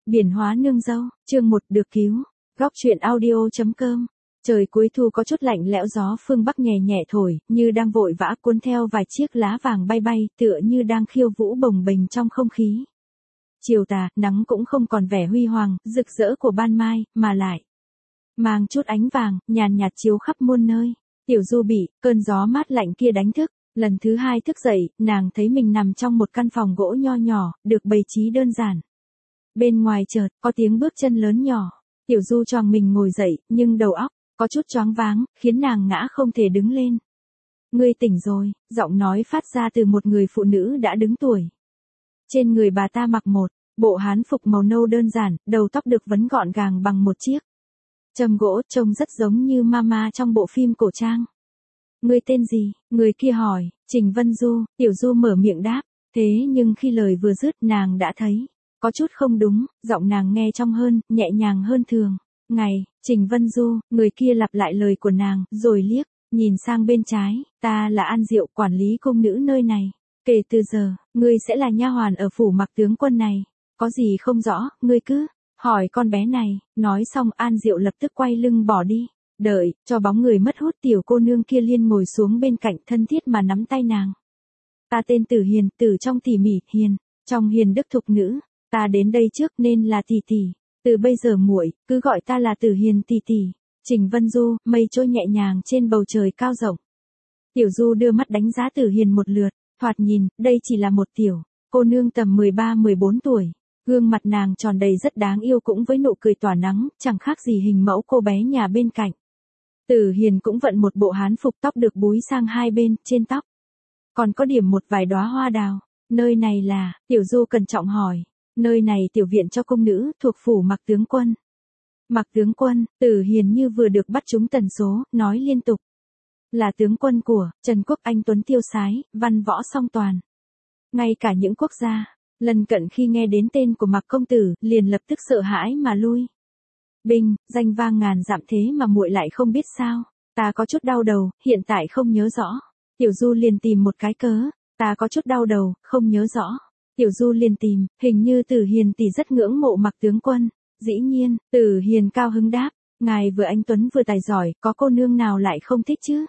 Biển hóa nương dâu, chương 1 được cứu. Góc truyện audio.com. Trời cuối thu có chút lạnh lẽo, gió phương Bắc nhẹ nhẹ thổi, như đang vội vã cuốn theo vài chiếc lá vàng bay bay, tựa như đang khiêu vũ bồng bềnh trong không khí. Chiều tà, nắng cũng không còn vẻ huy hoàng, rực rỡ của ban mai, mà lại mang chút ánh vàng, nhàn nhạt chiếu khắp muôn nơi. Tiểu Du bị cơn gió mát lạnh kia đánh thức. Lần thứ hai thức dậy, nàng thấy mình nằm trong một căn phòng gỗ nho nhỏ, được bày trí đơn giản. Bên ngoài chợt có tiếng bước chân lớn nhỏ. Tiểu Du choàng mình ngồi dậy, nhưng đầu óc có chút choáng váng, khiến nàng ngã không thể đứng lên. Ngươi tỉnh rồi, giọng nói phát ra từ một người phụ nữ đã đứng tuổi. Trên người bà ta mặc một bộ hán phục màu nâu đơn giản, đầu tóc được vấn gọn gàng bằng một chiếc châm gỗ, trông rất giống như mama trong bộ phim cổ trang. Ngươi tên gì? Người kia hỏi. Trình Vân Du. Tiểu Du mở miệng đáp. Thế nhưng khi lời vừa dứt, nàng đã thấy có chút không đúng, giọng nàng nghe trong hơn, nhẹ nhàng hơn thường. Ngày, Trình Vân Du. Người kia lặp lại lời của nàng, rồi liếc nhìn sang bên trái. Ta là An Diệu, quản lý cung nữ nơi này. Kể từ giờ, ngươi sẽ là nha hoàn ở phủ Mặc tướng quân này. Có gì không rõ, ngươi cứ hỏi con bé này. Nói xong, An Diệu lập tức quay lưng bỏ đi. Đợi cho bóng người mất hút, tiểu cô nương kia liên ngồi xuống bên cạnh, thân thiết mà nắm tay nàng. Ta tên Tử Hiền, Tử trong tỉ mỉ, Hiền trong hiền đức thục nữ. Ta đến đây trước nên là tỷ tỷ. Từ bây giờ muội cứ gọi ta là Tử Hiền tỷ tỷ. Trình Vân Du. Mây trôi nhẹ nhàng trên bầu trời cao rộng. Tiểu Du đưa mắt đánh giá Tử Hiền một lượt. Thoạt nhìn, đây chỉ là một tiểu cô nương tầm 13-14 tuổi. Gương mặt nàng tròn đầy rất đáng yêu, cũng với nụ cười tỏa nắng, chẳng khác gì hình mẫu cô bé nhà bên cạnh. Tử Hiền cũng vận một bộ hán phục, tóc được búi sang hai bên, trên tóc còn có điểm một vài đóa hoa đào. Nơi này là? Tiểu Du cẩn trọng hỏi. Nơi này tiểu viện cho cung nữ, thuộc phủ Mặc tướng quân. Mặc tướng quân? Tử Hiền như vừa được bắt trúng tần số, nói liên tục. Là tướng quân của Trần Quốc, anh tuấn tiêu sái, văn võ song toàn. Ngay cả những quốc gia lần cận khi nghe đến tên của Mặc công tử, liền lập tức sợ hãi mà lui. Binh, danh vang ngàn dặm, thế mà muội lại không biết sao? Ta có chút đau đầu, hiện tại không nhớ rõ. Tiểu Du liền tìm một cái cớ. Ta có chút đau đầu, không nhớ rõ. Tiểu Du liền tìm, hình như Tử Hiền tỷ rất ngưỡng mộ Mặc tướng quân. Dĩ nhiên, Tử Hiền cao hứng đáp. Ngài vừa anh tuấn vừa tài giỏi, có cô nương nào lại không thích chứ?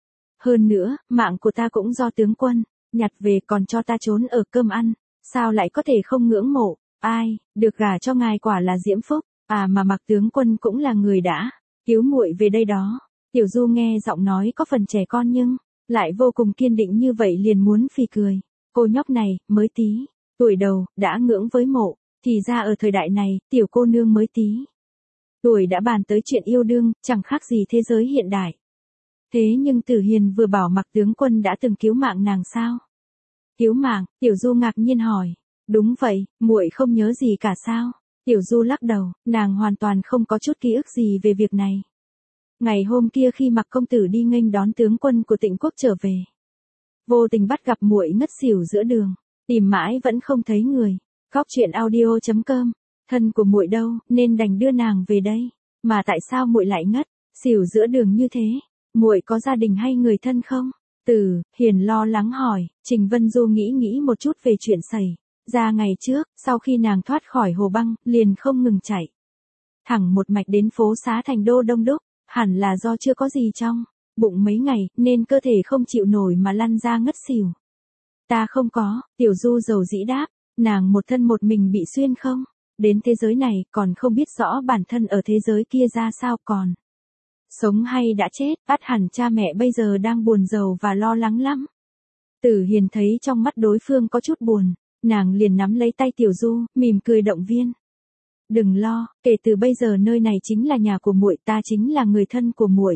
Hơn nữa, mạng của ta cũng do tướng quân nhặt về, còn cho ta trốn ở cơm ăn. Sao lại có thể không ngưỡng mộ? Ai, được gả cho ngài quả là diễm phúc. À mà Mặc tướng quân cũng là người đã cứu muội về đây đó. Tiểu Du nghe giọng nói có phần trẻ con nhưng lại vô cùng kiên định như vậy, liền muốn phì cười. Cô nhóc này, mới tí tuổi đầu, đã ngưỡng với mộ. Thì ra ở thời đại này, tiểu cô nương mới tí tuổi đã bàn tới chuyện yêu đương, chẳng khác gì thế giới hiện đại. Thế nhưng Tử Hiền vừa bảo Mặc tướng quân đã từng cứu mạng nàng sao? Cứu mạng? Tiểu Du ngạc nhiên hỏi. Đúng vậy, muội không nhớ gì cả sao? Tiểu Du lắc đầu, nàng hoàn toàn không có chút ký ức gì về việc này. Ngày hôm kia khi Mặc công tử đi nghênh đón tướng quân của Tịnh quốc trở về, vô tình bắt gặp muội ngất xỉu giữa đường, tìm mãi vẫn không thấy người. Góc truyện audio.com. Thân của muội đâu, nên đành đưa nàng về đây. Mà tại sao muội lại ngất xỉu giữa đường như thế? Muội có gia đình hay người thân không? Tử Hiền lo lắng hỏi. Trình Vân Du nghĩ một chút về chuyện xảy ra ngày trước, sau khi nàng thoát khỏi hồ băng, liền không ngừng chạy thẳng một mạch đến phố xá thành đô đông đúc. Hẳn là do chưa có gì trong bụng mấy ngày, nên cơ thể không chịu nổi mà lăn ra ngất xỉu. Ta không có. Tiểu Du dầu dĩ đáp. Nàng một thân một mình bị xuyên không đến thế giới này, còn không biết rõ bản thân ở thế giới kia ra sao, còn sống hay đã chết. Ắt hẳn cha mẹ bây giờ đang buồn rầu và lo lắng lắm. Tử Hiền thấy trong mắt đối phương có chút buồn, nàng liền nắm lấy tay Tiểu Du, mỉm cười động viên. Đừng lo, kể từ bây giờ nơi này chính là nhà của muội, ta chính là người thân của muội.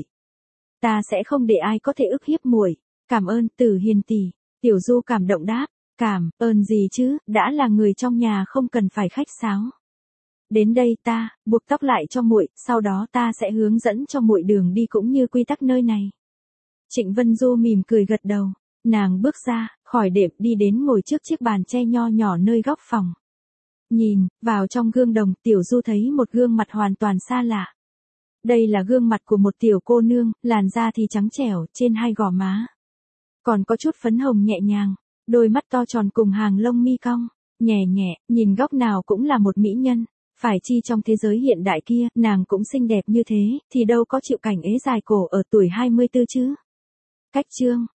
Ta sẽ không để ai có thể ức hiếp muội. Cảm ơn Tử Hiền tỷ. Tiểu Du cảm động đáp. Cảm ơn gì chứ, đã là người trong nhà không cần phải khách sáo. Đến đây ta buộc tóc lại cho muội, sau đó ta sẽ hướng dẫn cho muội đường đi cũng như quy tắc nơi này. Trịnh Vân Du mỉm cười gật đầu. Nàng bước ra khỏi đệm, đi đến ngồi trước chiếc bàn tre nho nhỏ nơi góc phòng. Nhìn vào trong gương đồng, Tiểu Du thấy một gương mặt hoàn toàn xa lạ. Đây là gương mặt của một tiểu cô nương, làn da thì trắng trẻo, trên hai gò má còn có chút phấn hồng nhẹ nhàng, đôi mắt to tròn cùng hàng lông mi cong nhẹ nhẹ, nhìn góc nào cũng là một mỹ nhân. Phải chi trong thế giới hiện đại kia, nàng cũng xinh đẹp như thế, thì đâu có chịu cảnh ế dài cổ ở tuổi 24 chứ. Cách chương